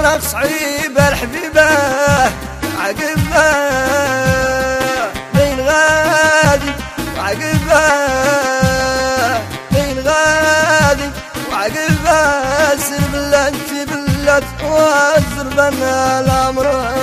فراق صعيبة الحبيبة عقبها بين غادي وعقبها بين غادي وعقبها سر بلاد بلاد وازر بنا الامر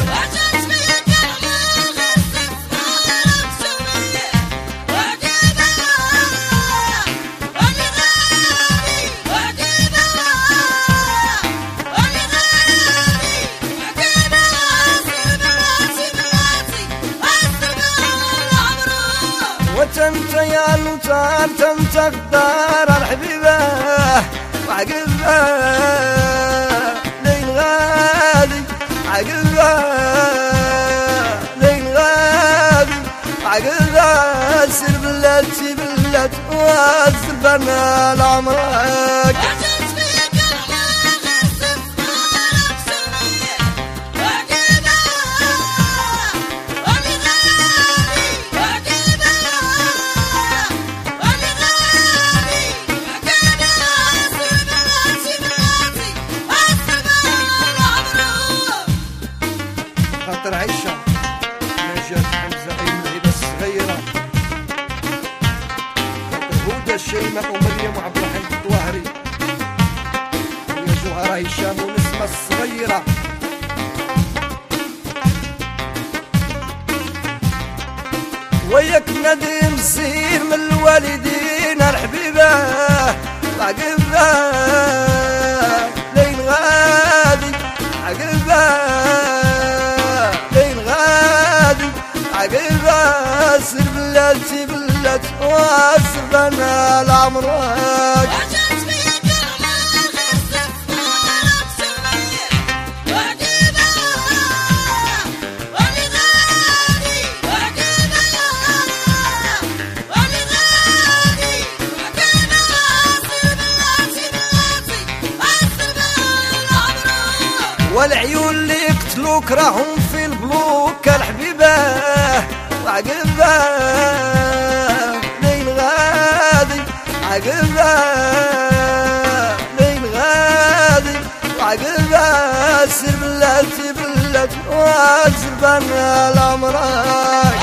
وانت يا المطار انت اختار الحبيبة وعقبها لين غادي عقبها لين غادي عقبها سر بلادتي بلاد وازر بنا لعمرك خاطر عيشة نجاة حمزة أي الهبة الصغيرة خاطر هدى الشيماء ومريم وعبد الرحيم الطواهري ويا جوهرة هشام ونسمة الصغيرة وياك نديم السير من الوالدين الحبيبة عقبها لين غادي عقبها عقبها سر بلادتي بلاد واسر بنا لعمرك والعيون اللي يقتلوك راهم في البلوك الحبيبة وعقبها لين غادي عقبها لين غادي وعقبها سر بلادتي بلاد وازر بنا لعمرك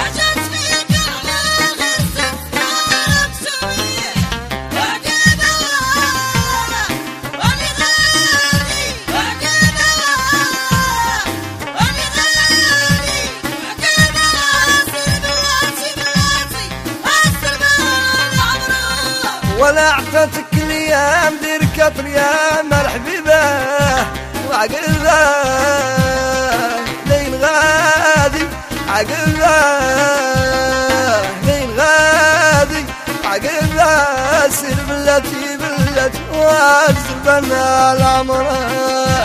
ولا اعطتك الايام دير كتر يا الحبيبة وعقبها لين غادي عقبها لين غادي عقبها سر بلادتي بلاد وازر بنا لعمرك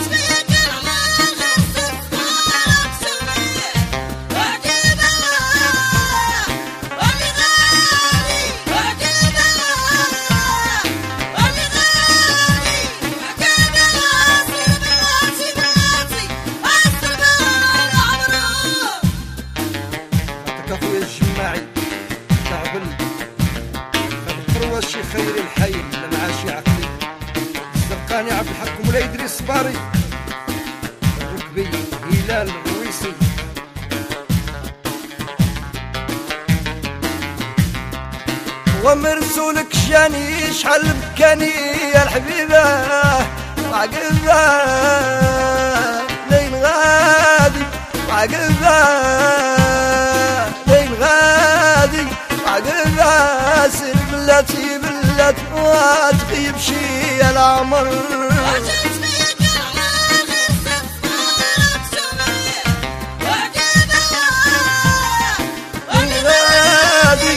الجماعي شعبل القروة الشيخ خير الحي للعاشي عقلي الزرقاني عبد الحكم ولا يدري الصباري الركبي هلال الرويسي ومرسولك شاني شحال بكاني يا الحبيبة وعقبها لين غادي وعقبها عقبها سر بلادتي بلاد وتغيب شي العمر غادي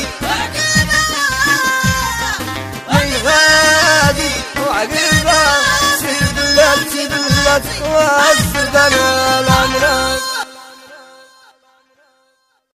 غادي وعقبها سر بلادتي بلاد وازر بنا